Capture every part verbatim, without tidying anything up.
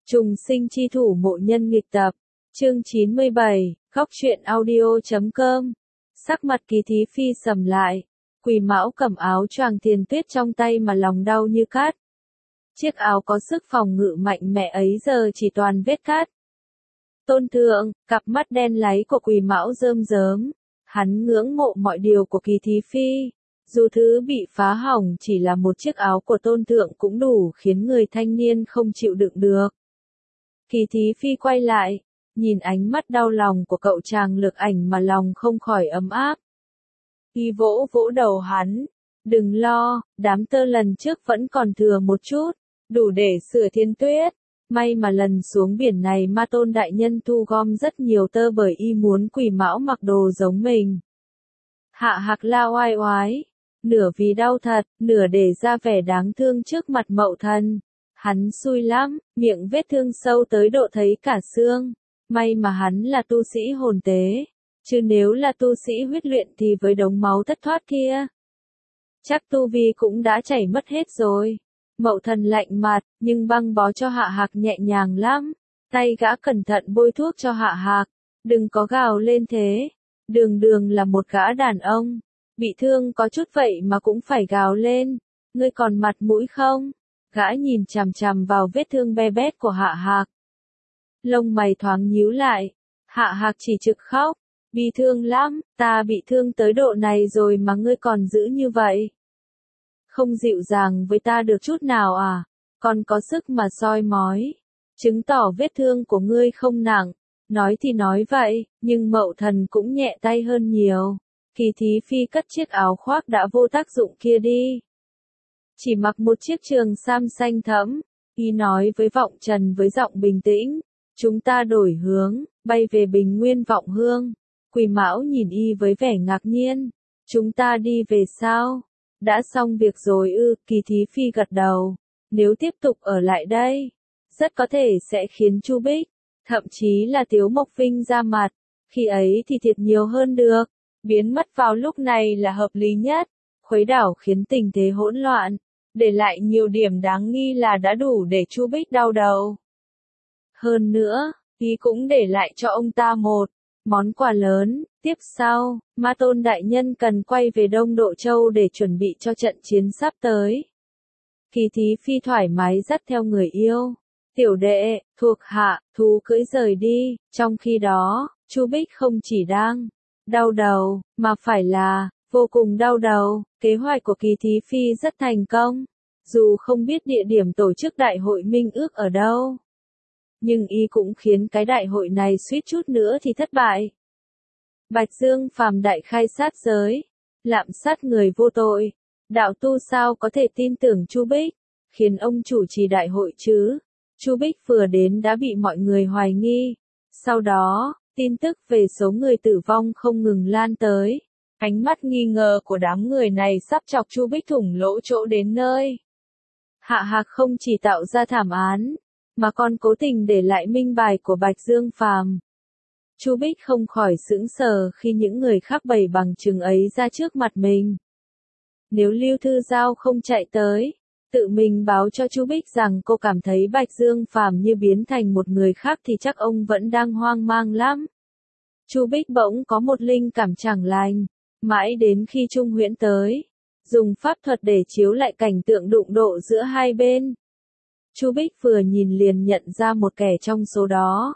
Trùng sinh chi thủ mộ nhân nghịch tập, chương chín mươi bảy, góc truyện audio chấm com. Sắc mặt Kỳ Thí Phi sầm lại, Quỳ Mão cầm áo choàng tiền tuyết trong tay mà lòng đau như cát. Chiếc áo có sức phòng ngự mạnh mẽ ấy giờ chỉ toàn vết cát. Tôn thượng, cặp mắt đen láy của Quỳ Mão rơm rớm, hắn ngưỡng mộ mọi điều của Kỳ Thí Phi. Dù thứ bị phá hỏng chỉ là một chiếc áo của tôn thượng cũng đủ khiến người thanh niên không chịu đựng được. Kỳ Thí Phi quay lại, nhìn ánh mắt đau lòng của cậu chàng Lược Ảnh mà lòng không khỏi ấm áp. Y vỗ vỗ đầu hắn, đừng lo, đám tơ lần trước vẫn còn thừa một chút, đủ để sửa thiên tuyết. May mà lần xuống biển này Ma Tôn đại nhân thu gom rất nhiều tơ bởi y muốn Quỳ Mão mặc đồ giống mình. Hạ Hạc la oai oái, nửa vì đau thật, nửa để ra vẻ đáng thương trước mặt Mậu Thần. Hắn xui lắm, miệng vết thương sâu tới độ thấy cả xương. May mà hắn là tu sĩ hồn tế, chứ nếu là tu sĩ huyết luyện thì với đống máu thất thoát kia, chắc tu vi cũng đã chảy mất hết rồi. Mậu Thần lạnh mặt, nhưng băng bó cho Hạ Hạc nhẹ nhàng lắm. Tay gã cẩn thận bôi thuốc cho Hạ Hạc, đừng có gào lên thế. Đường Đường là một gã đàn ông, bị thương có chút vậy mà cũng phải gào lên. Ngươi còn mặt mũi không? Gã nhìn chằm chằm vào vết thương be bét của Hạ Hạc. Lông mày thoáng nhíu lại, Hạ Hạc chỉ trực khóc, bi thương lắm, ta bị thương tới độ này rồi mà ngươi còn giữ như vậy. Không dịu dàng với ta được chút nào à, còn có sức mà soi mói, chứng tỏ vết thương của ngươi không nặng. Nói thì nói vậy, nhưng Mậu Thần cũng nhẹ tay hơn nhiều. Kỳ Thí Phi cất chiếc áo khoác đã vô tác dụng kia đi, chỉ mặc một chiếc trường sam xanh thẫm. Y nói với Vọng Trần với giọng bình tĩnh, chúng ta đổi hướng, bay về Bình Nguyên Vọng Hương. Quỳ Mão nhìn Y với vẻ ngạc nhiên, chúng ta đi về sao? Đã xong việc rồi ư? Kỳ Thí Phi gật đầu, nếu tiếp tục ở lại đây, rất có thể sẽ khiến Chu Bích, thậm chí là Tiếu Mộc Vinh ra mặt, khi ấy thì thiệt nhiều hơn được. Biến mất vào lúc này là hợp lý nhất, khuấy đảo khiến tình thế hỗn loạn, để lại nhiều điểm đáng nghi là đã đủ để Chu Bích đau đầu. Hơn nữa, Y cũng để lại cho ông ta một món quà lớn. Tiếp sau, Ma Tôn đại nhân cần quay về Đông Độ Châu để chuẩn bị cho trận chiến sắp tới. Kỳ Thí Phi thoải mái dắt theo người yêu, tiểu đệ, thuộc hạ, thú cưỡi rời đi. Trong khi đó, Chu Bích không chỉ đang đau đầu, mà phải là vô cùng đau đầu. Kế hoạch của Kỳ Thí Phi rất thành công, dù không biết địa điểm tổ chức đại hội minh ước ở đâu, nhưng Y cũng khiến cái đại hội này suýt chút nữa thì thất bại. Bạch Dương Phàm đại khai sát giới, lạm sát người vô tội. Đạo tu sao có thể tin tưởng Chu Bích, khiến ông chủ trì đại hội chứ? Chu Bích vừa đến đã bị mọi người hoài nghi. Sau đó, tin tức về số người tử vong không ngừng lan tới. Ánh mắt nghi ngờ của đám người này sắp chọc Chu Bích thủng lỗ chỗ đến nơi. Hạ Hạc không chỉ tạo ra thảm án, mà còn cố tình để lại minh bài của Bạch Dương Phàm. Chu Bích không khỏi sững sờ khi những người khác bày bằng chứng ấy ra trước mặt mình. Nếu Lưu Thư Giao không chạy tới, tự mình báo cho Chu Bích rằng cô cảm thấy Bạch Dương Phàm như biến thành một người khác thì chắc ông vẫn đang hoang mang lắm. Chu Bích bỗng có một linh cảm chẳng lành, mãi đến khi Trung Huyễn tới, dùng pháp thuật để chiếu lại cảnh tượng đụng độ giữa hai bên. Chu Bích vừa nhìn liền nhận ra một kẻ trong số đó.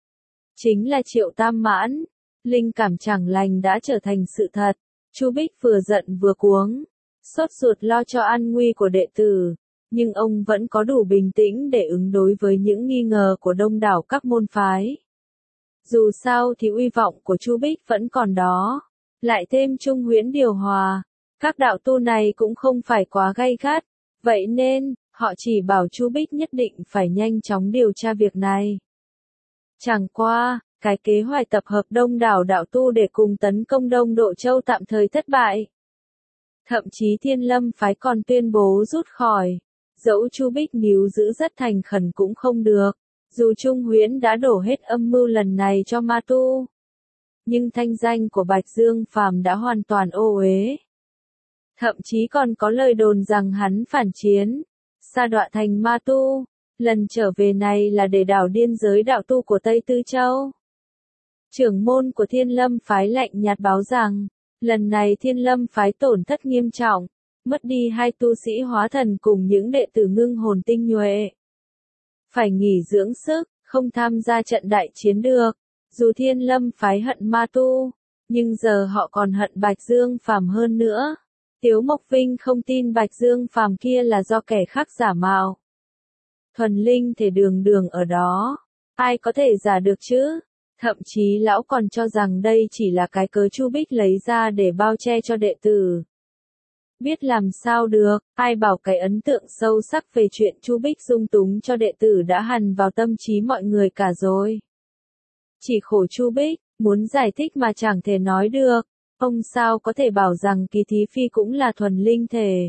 Chính là Triệu Tam Mãn. Linh cảm chẳng lành đã trở thành sự thật. Chu Bích vừa giận vừa cuống, sốt ruột lo cho an nguy của đệ tử, nhưng ông vẫn có đủ bình tĩnh để ứng đối với những nghi ngờ của đông đảo các môn phái. Dù sao thì uy vọng của Chu Bích vẫn còn đó, lại thêm Trung Huyễn điều hòa, các đạo tu này cũng không phải quá gay gắt, vậy nên họ chỉ bảo Chu Bích nhất định phải nhanh chóng điều tra việc này. Chẳng qua, cái kế hoạch tập hợp đông đảo đạo tu để cùng tấn công Đông Độ Châu tạm thời thất bại. Thậm chí Thiên Lâm phái còn tuyên bố rút khỏi, dẫu Chu Bích níu giữ rất thành khẩn cũng không được, dù Trung Huyễn đã đổ hết âm mưu lần này cho ma tu. Nhưng thanh danh của Bạch Dương Phàm đã hoàn toàn ô uế. Thậm chí còn có lời đồn rằng hắn phản chiến, sa đọa thành ma tu. Lần trở về này là để đảo điên giới đạo tu của Tây Tư Châu. Trưởng môn của Thiên Lâm phái lạnh nhạt báo rằng, lần này Thiên Lâm phái tổn thất nghiêm trọng, mất đi hai tu sĩ hóa thần cùng những đệ tử ngưng hồn tinh nhuệ. Phải nghỉ dưỡng sức, không tham gia trận đại chiến được. Dù Thiên Lâm phái hận ma tu, nhưng giờ họ còn hận Bạch Dương Phàm hơn nữa. Tiếu Mộc Vinh không tin Bạch Dương Phàm kia là do kẻ khác giả mạo. Thuần linh thể đường đường ở đó, ai có thể giả được chứ? Thậm chí lão còn cho rằng đây chỉ là cái cớ Chu Bích lấy ra để bao che cho đệ tử. Biết làm sao được, ai bảo cái ấn tượng sâu sắc về chuyện Chu Bích dung túng cho đệ tử đã hằn vào tâm trí mọi người cả rồi. Chỉ khổ Chu Bích, muốn giải thích mà chẳng thể nói được, ông sao có thể bảo rằng Kỳ Thí Phi cũng là thuần linh thể.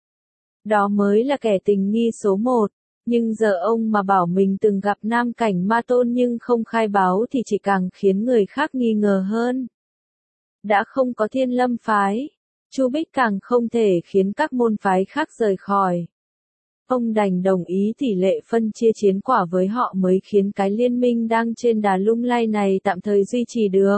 Đó mới là kẻ tình nghi số một, nhưng giờ ông mà bảo mình từng gặp nam cảnh ma tôn nhưng không khai báo thì chỉ càng khiến người khác nghi ngờ hơn. Đã không có Thiên Lâm phái, Chu Bích càng không thể khiến các môn phái khác rời khỏi. Ông đành đồng ý tỷ lệ phân chia chiến quả với họ mới khiến cái liên minh đang trên đà lung lay này tạm thời duy trì được.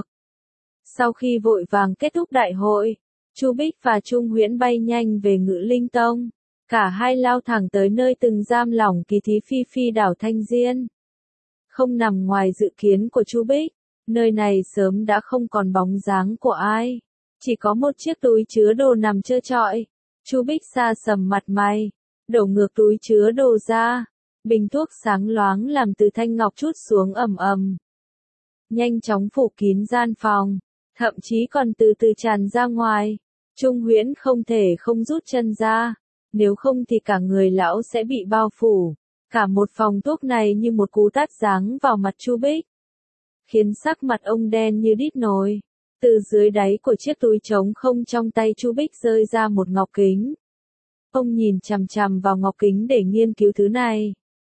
Sau khi vội vàng kết thúc đại hội, Chu Bích và Trung Huyễn bay nhanh về Ngự Linh Tông. Cả hai lao thẳng tới nơi từng giam lỏng Kỳ Thí Phi phi đảo Thanh Diên. Không nằm ngoài dự kiến của Chu Bích, nơi này sớm đã không còn bóng dáng của ai. Chỉ có một chiếc túi chứa đồ nằm trơ trọi. Chu Bích xa sầm mặt mày, đổ ngược túi chứa đồ ra. Bình thuốc sáng loáng làm từ thanh ngọc trút xuống ầm ầm. Nhanh chóng phủ kín gian phòng, thậm chí còn từ từ tràn ra ngoài. Trung Huyễn không thể không rút chân ra. Nếu không thì cả người lão sẽ bị bao phủ. Cả một phòng thuốc này như một cú tát giáng vào mặt Chu Bích. Khiến sắc mặt ông đen như đít nồi. Từ dưới đáy của chiếc túi trống không trong tay Chu Bích rơi ra một ngọc kính. Ông nhìn chằm chằm vào ngọc kính để nghiên cứu thứ này.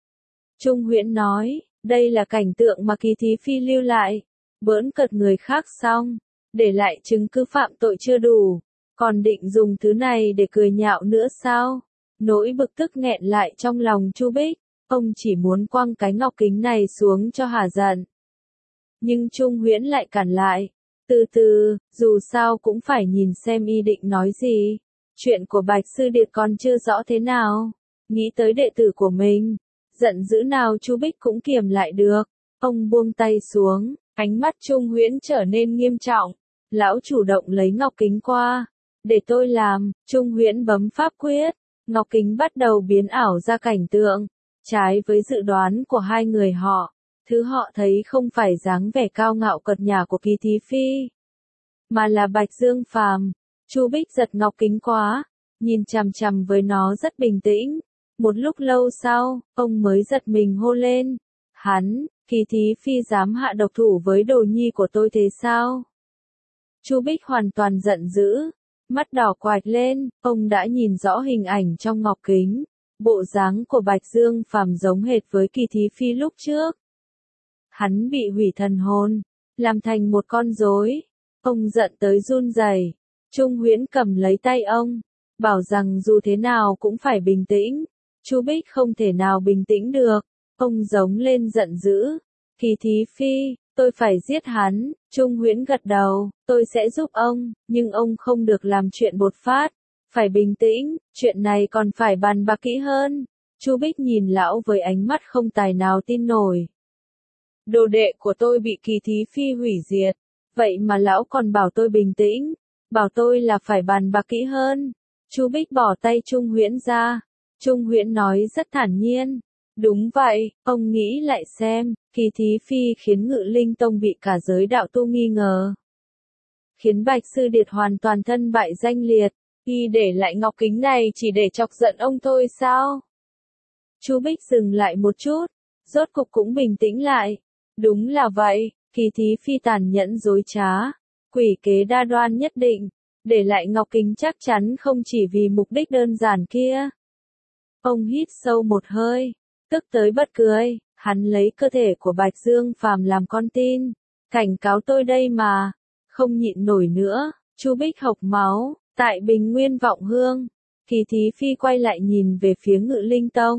Trung Huyễn nói, đây là cảnh tượng mà Kỳ Thí Phi lưu lại. Bỡn cợt người khác xong, để lại chứng cứ phạm tội chưa đủ. Còn định dùng thứ này để cười nhạo nữa sao? Nỗi bực tức nghẹn lại trong lòng Chu Bích, ông chỉ muốn quăng cái ngọc kính này xuống cho hả giận. Nhưng Trung Huyễn lại cản lại. Từ từ, dù sao cũng phải nhìn xem y định nói gì. Chuyện của Bạch Sư Điệt còn chưa rõ thế nào. Nghĩ tới đệ tử của mình, giận dữ nào Chu Bích cũng kiềm lại được. Ông buông tay xuống, ánh mắt Trung Huyễn trở nên nghiêm trọng. Lão chủ động lấy ngọc kính qua. Để tôi làm, Trung Huyễn bấm pháp quyết, ngọc kính bắt đầu biến ảo ra cảnh tượng. Trái với dự đoán của hai người họ, thứ họ thấy không phải dáng vẻ cao ngạo cợt nhả của Kỳ Thí Phi, mà là Bạch Dương Phàm. Chu Bích giật ngọc kính quá, nhìn chằm chằm với nó rất bình tĩnh. Một lúc lâu sau, ông mới giật mình hô lên. Hắn, Kỳ Thí Phi dám hạ độc thủ với đồ nhi của tôi thế sao? Chu Bích hoàn toàn giận dữ. Mắt đỏ quạch lên, ông đã nhìn rõ hình ảnh trong ngọc kính. Bộ dáng của Bạch Dương Phàm giống hệt với Kỳ Thí Phi lúc trước. Hắn bị hủy thần hồn, làm thành một con rối. Ông giận tới run rẩy. Trung Huyễn cầm lấy tay ông, bảo rằng dù thế nào cũng phải bình tĩnh. Chu Bích không thể nào bình tĩnh được. Ông giống lên giận dữ. Kỳ Thí Phi, tôi phải giết hắn. Trung Huyễn gật đầu, tôi sẽ giúp ông, nhưng ông không được làm chuyện bột phát. Phải bình tĩnh, chuyện này còn phải bàn bạc kỹ hơn. Chu Bích nhìn lão với ánh mắt không tài nào tin nổi. Đồ đệ của tôi bị Kỳ Thí Phi hủy diệt, vậy mà lão còn bảo tôi bình tĩnh, bảo tôi là phải bàn bạc kỹ hơn. Chu Bích bỏ tay Trung Huyễn ra. Trung Huyễn nói rất thản nhiên. Đúng vậy, ông nghĩ lại xem, Kỳ Thí Phi khiến Ngự Linh Tông bị cả giới đạo tu nghi ngờ. Khiến Bạch Sư Điệt hoàn toàn thân bại danh liệt, y để lại ngọc kính này chỉ để chọc giận ông thôi sao? Chu Bích dừng lại một chút, rốt cục cũng bình tĩnh lại. Đúng là vậy, Kỳ Thí Phi tàn nhẫn dối trá, quỷ kế đa đoan nhất định, để lại ngọc kính chắc chắn không chỉ vì mục đích đơn giản kia. Ông hít sâu một hơi, tức tới bật cười, hắn lấy cơ thể của Bạch Dương Phàm làm con tin, cảnh cáo tôi đây mà, không nhịn nổi nữa. Chu Bích hộc máu, tại Bình Nguyên Vọng Hương, Kỳ Thí Phi quay lại nhìn về phía Ngự Linh Tông,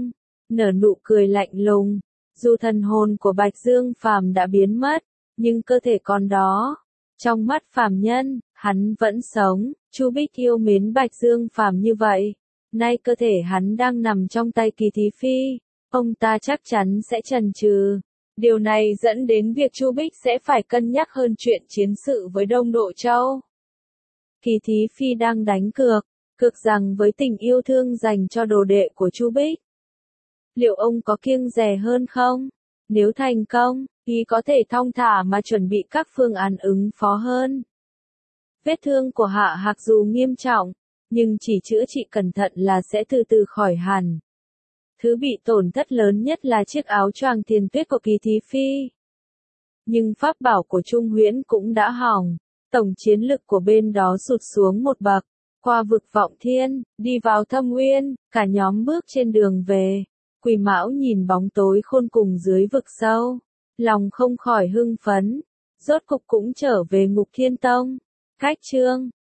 nở nụ cười lạnh lùng. Dù thần hồn của Bạch Dương Phàm đã biến mất, nhưng cơ thể còn đó. Trong mắt phàm nhân, hắn vẫn sống. Chu Bích yêu mến Bạch Dương Phàm như vậy. Nay cơ thể hắn đang nằm trong tay Kỳ Thí Phi, ông ta chắc chắn sẽ chần chừ. Điều này dẫn đến việc Chu Bích sẽ phải cân nhắc hơn chuyện chiến sự với Đông Độ Châu. Kỳ Thí Phi đang đánh cược, cược rằng với tình yêu thương dành cho đồ đệ của Chu Bích, liệu ông có kiêng dè hơn không? Nếu thành công, y có thể thong thả mà chuẩn bị các phương án ứng phó hơn. Vết thương của Hạ Hạc dù nghiêm trọng, nhưng chỉ chữa trị cẩn thận là sẽ từ từ khỏi hẳn. Thứ bị tổn thất lớn nhất là chiếc áo choàng tiền tuyết của Kỳ Thí Phi. Nhưng pháp bảo của Trung Huyễn cũng đã hỏng, tổng chiến lực của bên đó sụt xuống một bậc. Qua vực vọng thiên, đi vào thâm uyên, cả nhóm bước trên đường về. Quỷ Mão nhìn bóng tối khôn cùng dưới vực sâu, lòng không khỏi hưng phấn. Rốt cục cũng trở về Ngục Thiên Tông. Cách chương